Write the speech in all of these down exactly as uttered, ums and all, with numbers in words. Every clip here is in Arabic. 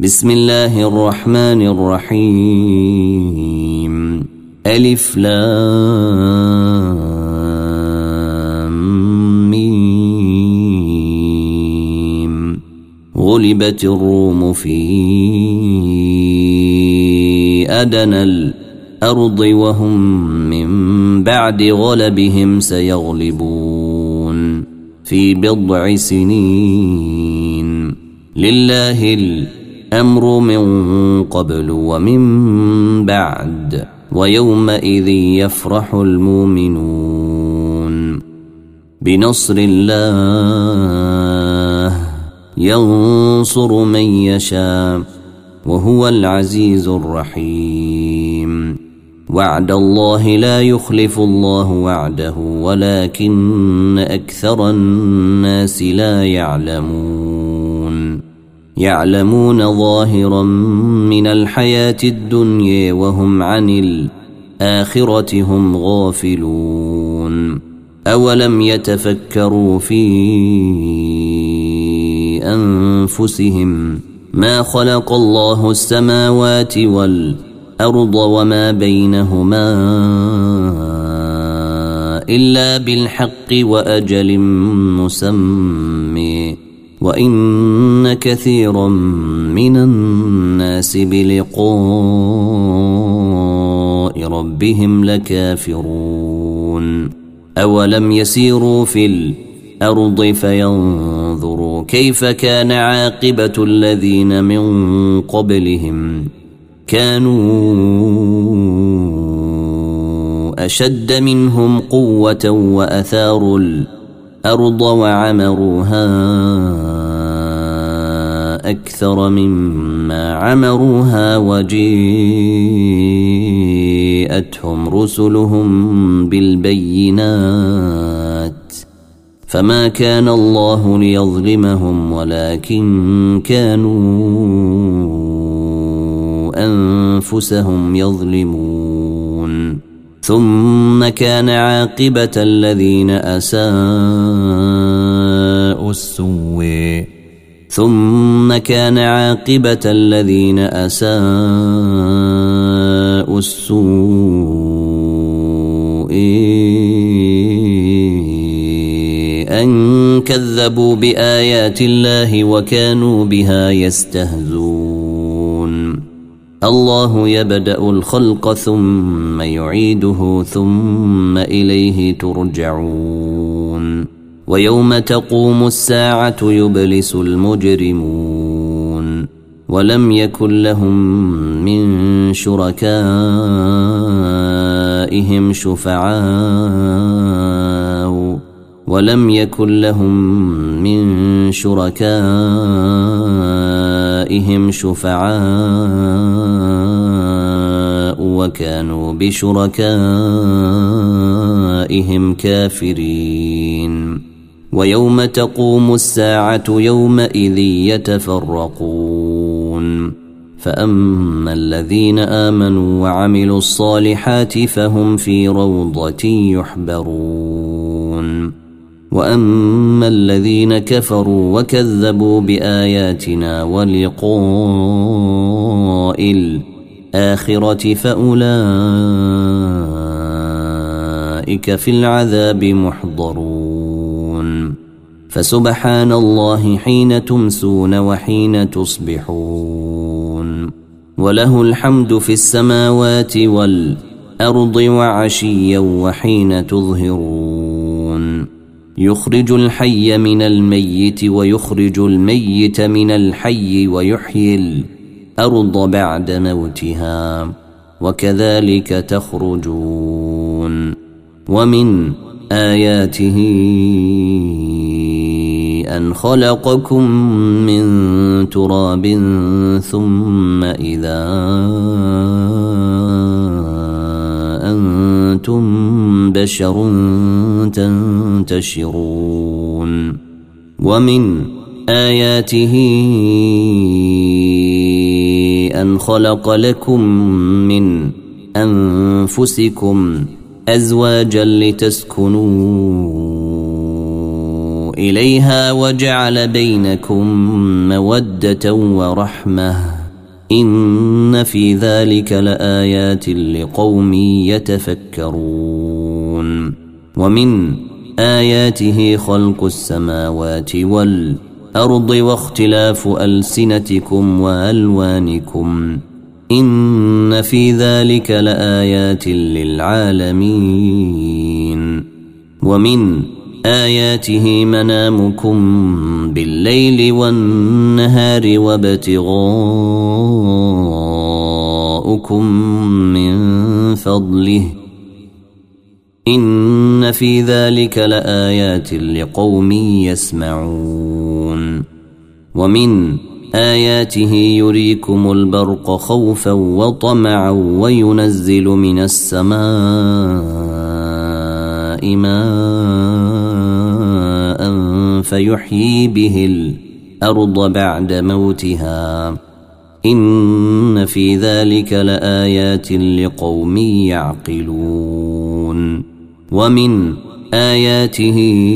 بسم الله الرحمن الرحيم. ألف لام ميم. غلبت الروم في أدنى الأرض وهم من بعد غلبهم سيغلبون في بضع سنين. لله الأمر من قبل ومن بعد ويومئذ يفرح المؤمنون بنصر الله ينصر من يشاء وهو العزيز الرحيم. وعد الله لا يخلف الله وعده ولكن أكثر الناس لا يعلمون. يعلمون ظاهرا من الحياة الدنيا وهم عن الآخرة هم غافلون. أولم يتفكروا في أنفسهم ما خلق الله السماوات والأرض وما بينهما إلا بالحق وأجل مسمى وإن كثيرا من الناس بلقاء ربهم لكافرون. أولم يسيروا في الأرض فينظروا كيف كان عاقبة الذين من قبلهم كانوا أشد منهم قوة وأثاروا الأرض وعمروها أكثر مما عمروها وجيءتهم رسلهم بالبينات فما كان الله ليظلمهم ولكن كانوا أنفسهم يظلمون. ثم كان عاقبة الذين أساءوا السوء ثم كان عاقبة الذين أساءوا السوء أن كذبوا بآيات الله وكانوا بها يستهزئون. الله يبدأ الخلق ثم يعيده ثم إليه ترجعون. ويوم تقوم الساعة يبلس المجرمون ولم يكن لهم من شركائهم شفعاء ولم يكن لهم من شركائهم شفعاء وكانوا بشركائهم كافرين. ويوم تقوم الساعة يومئذ يتفرقون فأما الذين آمنوا وعملوا الصالحات فهم في روضة يحبرون وأما الذين كفروا وكذبوا بآياتنا ولقاء الآخرة فأولئك في العذاب محضرون. فسبحان الله حين تمسون وحين تصبحون وله الحمد في السماوات والأرض وعشيا وحين تظهرون. يخرج الحي من الميت ويخرج الميت من الحي ويحيي الأرض بعد موتها وكذلك تخرجون. ومن آياته أن خلقكم من تراب ثم إذا أنتم بشر تنتشرون. ومن آياته أن خلق لكم من أنفسكم أزواجا لتسكنوا إليها وجعل بينكم مودة ورحمة إن في ذلك لآيات لقوم يتفكرون ومن آياته خلق السماوات والأرض واختلاف ألسنتكم وألوانكم إن في ذلك لآيات للعالمين ومن آياته منامكم بالليل والنهار وابتغاؤكم من فضله إن في ذلك لآيات لقوم يسمعون ومن آياته يريكم البرق خوفا وطمعا وينزل من السماء ماء فيحيي به الأرض بعد موتها إن في ذلك لآيات لقوم يعقلون ومن آياته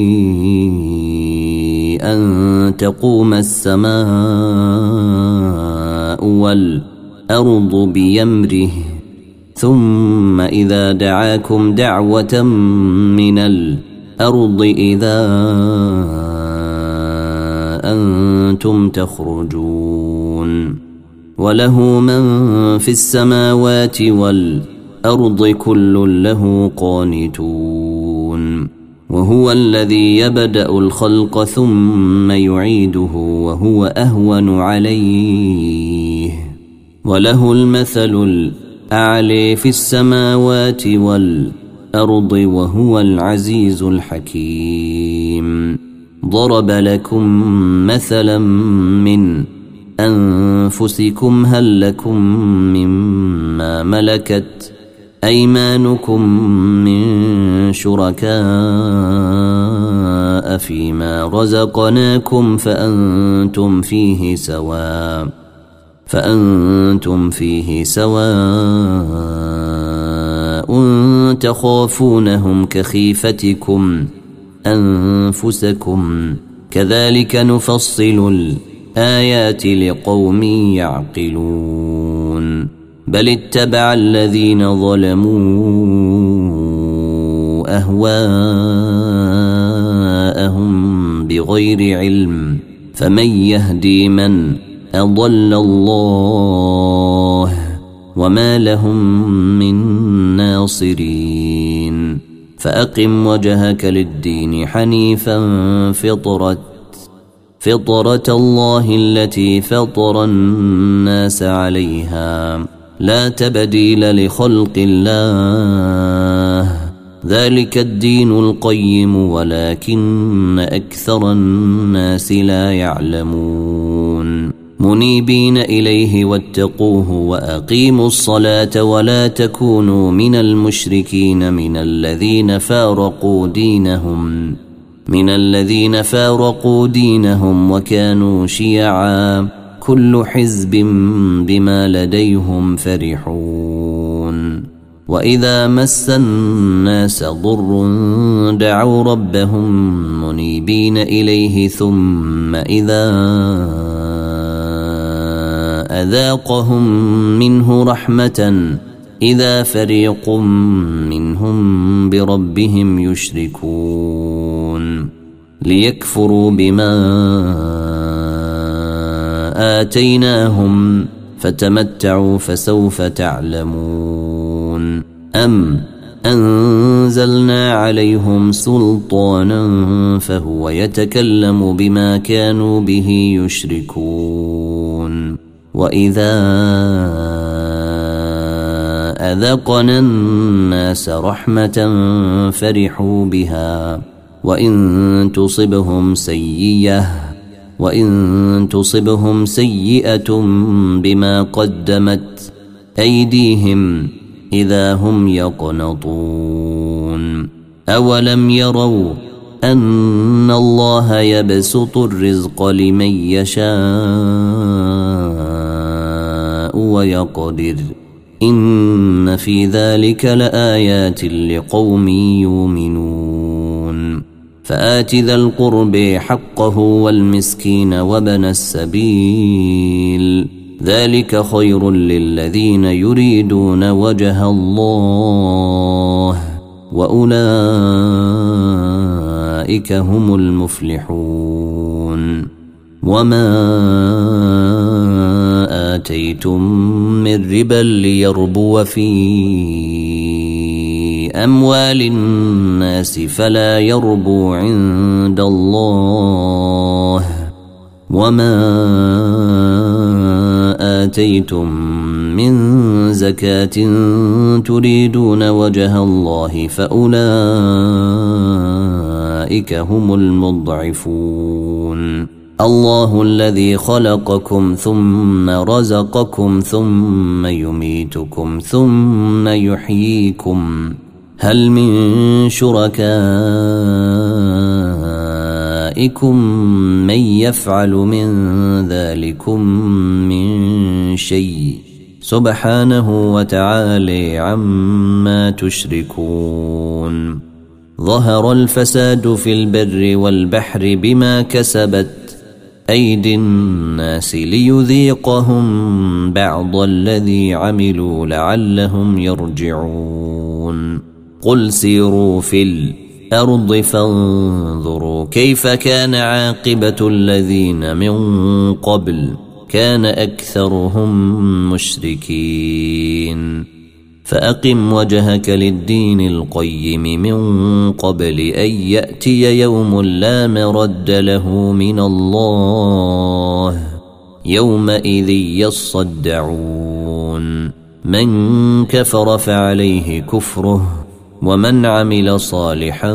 أن تقوم السماء والأرض بيمره ثم إذا دعاكم دعوة من الأرض إذا أنتم تخرجون وله من في السماوات والأرض كل له قانتون وهو الذي يبدأ الخلق ثم يعيده وهو أهون عليه وله المثل الأعلى في السماوات والأرض وهو العزيز الحكيم ضرب لكم مثلا من أنفسكم هل لكم مما ملكت أيمانكم من شركاء فيما رزقناكم فأنتم فيه سواء فأنتم فيه سواء تخافونهم كخيفتكم أنفسكم كذلك نفصل الآيات لقوم يعقلون بل اتبع الذين ظلموا أهواءهم بغير علم فمن يهدي من أضل الله وما لهم من ناصرين فأقم وجهك للدين حنيفا فطرة فطرة الله التي فطر الناس عليها لا تبديل لخلق الله ذلك الدين القيم ولكن أكثر الناس لا يعلمون منيبين إليه واتقوه وأقيموا الصلاة ولا تكونوا من المشركين من الذين فارقوا دينهم من الذين فارقوا دينهم وكانوا شيعا كل حزب بما لديهم فرحون وإذا مس الناس ضر دعوا ربهم منيبين إليه ثم إذا أذاقهم منه رحمة إذا فريق منهم بربهم يشركون ليكفروا بما آتيناهم فتمتعوا فسوف تعلمون أم أنزلنا عليهم سلطانا فهو يتكلم بما كانوا به يشركون وإذا أذقنا الناس رحمة فرحوا بها وإن تصبهم سيئة وإن تصبهم سيئة بما قدمت أيديهم إذا هم يقنطون أولم يروا أن الله يبسط الرزق لمن يشاء ويقدر إن في ذلك لآيات لقوم يؤمنون فآت ذا القرب حقه والمسكين وابن السبيل ذلك خير للذين يريدون وجه الله وأولئك هم المفلحون. وما آتيتم من ربا ليربو في أموال الناس فلا يربو عند الله، وما آتيتم من زكاة تريدون وجه الله فأولئك هم المضعفون. الله الذي خلقكم ثم رزقكم ثم يميتكم ثم يحييكم، هل من شركائكم من يفعل من ذلكم من شيء سبحانه وتعالى عما تشركون. ظهر الفساد في البر والبحر بما كسبت أيدي الناس ليذيقهم بعض الذي عملوا لعلهم يرجعون. قل سيروا في الأرض فانظروا كيف كان عاقبة الذين من قبل كان أكثرهم مشركين. فأقم وجهك للدين القيم من قبل أن يأتي يوم لا مرد له من الله يومئذ يصدعون. من كفر فعليه كفره ومن عمل صالحا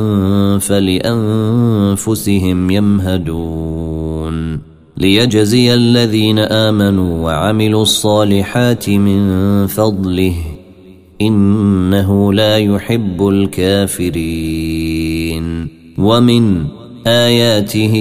فلأنفسهم يمهدون. ليجزي الذين آمنوا وعملوا الصالحات من فضله إنه لا يحب الكافرين. ومن آياته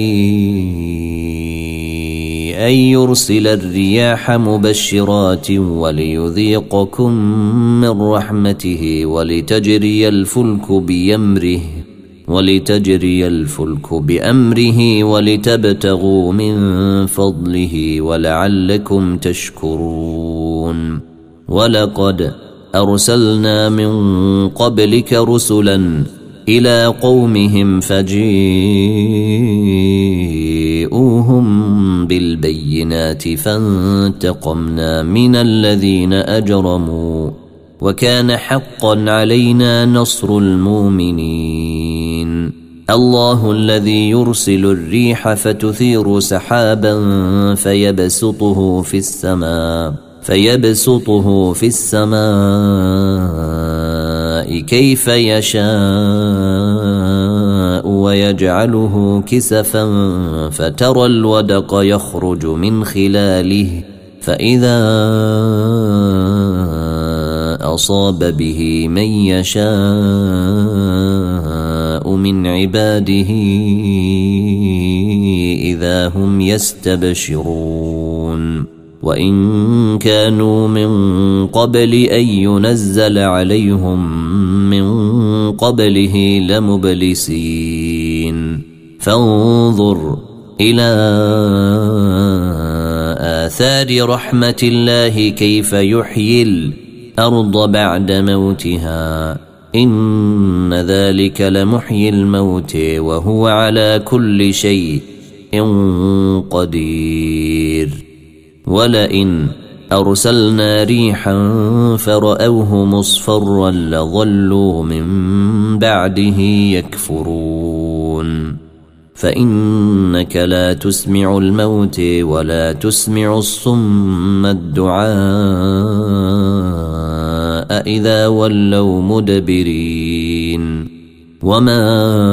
أن يرسل الرياح مبشرات وليذيقكم من رحمته ولتجري الفلك بأمره ولتجري الفلك بأمره ولتبتغوا من فضله ولعلكم تشكرون. ولقد أرسلنا من قبلك رسلا إلى قومهم فجيءوهم بالبينات فانتقمنا من الذين أجرموا وكان حقا علينا نصر المؤمنين. الله الذي يرسل الريح فتثير سحابا فيبسطه في السماء فيبسطه في السماء كيف يشاء ويجعله كسفا فترى الودق يخرج من خلاله فإذا أصاب به من يشاء من عباده إذا هم يستبشرون. وإن كانوا من قبل أن ينزل عليهم من قبله لمبلسين. فانظر إلى آثار رحمة الله كيف يحيي الأرض بعد موتها إن ذلك لمحيي الموت وهو على كل شيء قدير. ولئن أرسلنا ريحا فرأوه مصفرا لظلوا من بعده يكفرون. فإنك لا تسمع الموت ولا تسمع الصم الدعاء إذا ولوا مدبرين. وما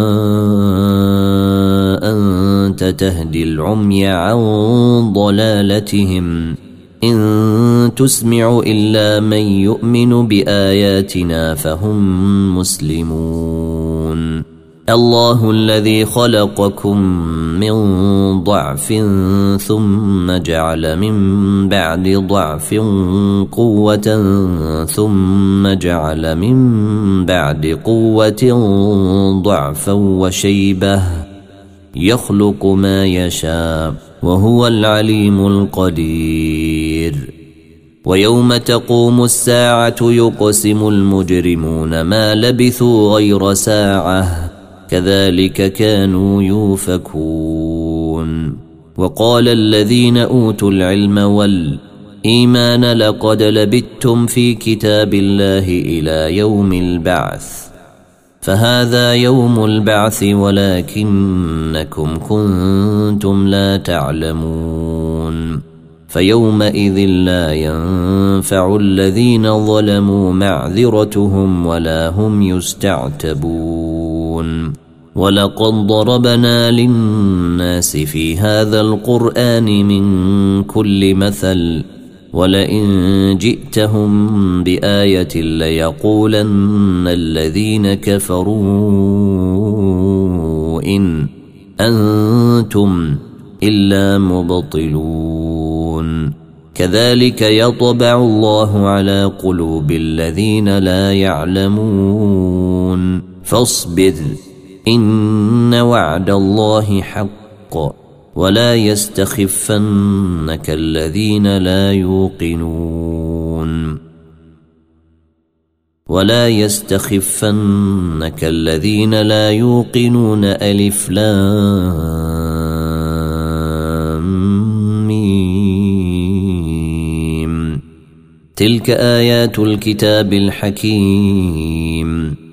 أنت تهدي العمي عن ضلالتهم إن تسمع إلا من يؤمن بآياتنا فهم مسلمون. الله الذي خلقكم من ضعف ثم جعل من بعد ضعف قوة ثم جعل من بعد قوة ضعفا وشيبة يخلق ما يشاء وهو العليم القدير. ويوم تقوم الساعة يقسم المجرمون ما لبثوا غير ساعة كذلك كانوا يؤفكون. وقال الذين أوتوا العلم والإيمان لقد لبثتم في كتاب الله إلى يوم البعث فهذا يوم البعث ولكنكم كنتم لا تعلمون. فيومئذ لا ينفع الذين ظلموا معذرتهم ولا هم يستعتبون. ولقد ضربنا للناس في هذا القرآن من كل مثل ولئن جئتهم بآية ليقولن الذين كفروا إن أنتم إلا مبطلون. كذلك يطبع الله على قلوب الذين لا يعلمون. فاصبر إن وعد الله حق ولا يستخفنك الذين لا يوقنون ولا يستخفنك الذين لا يوقنون. ألف لام ميم تلك آيات الكتاب الحكيم.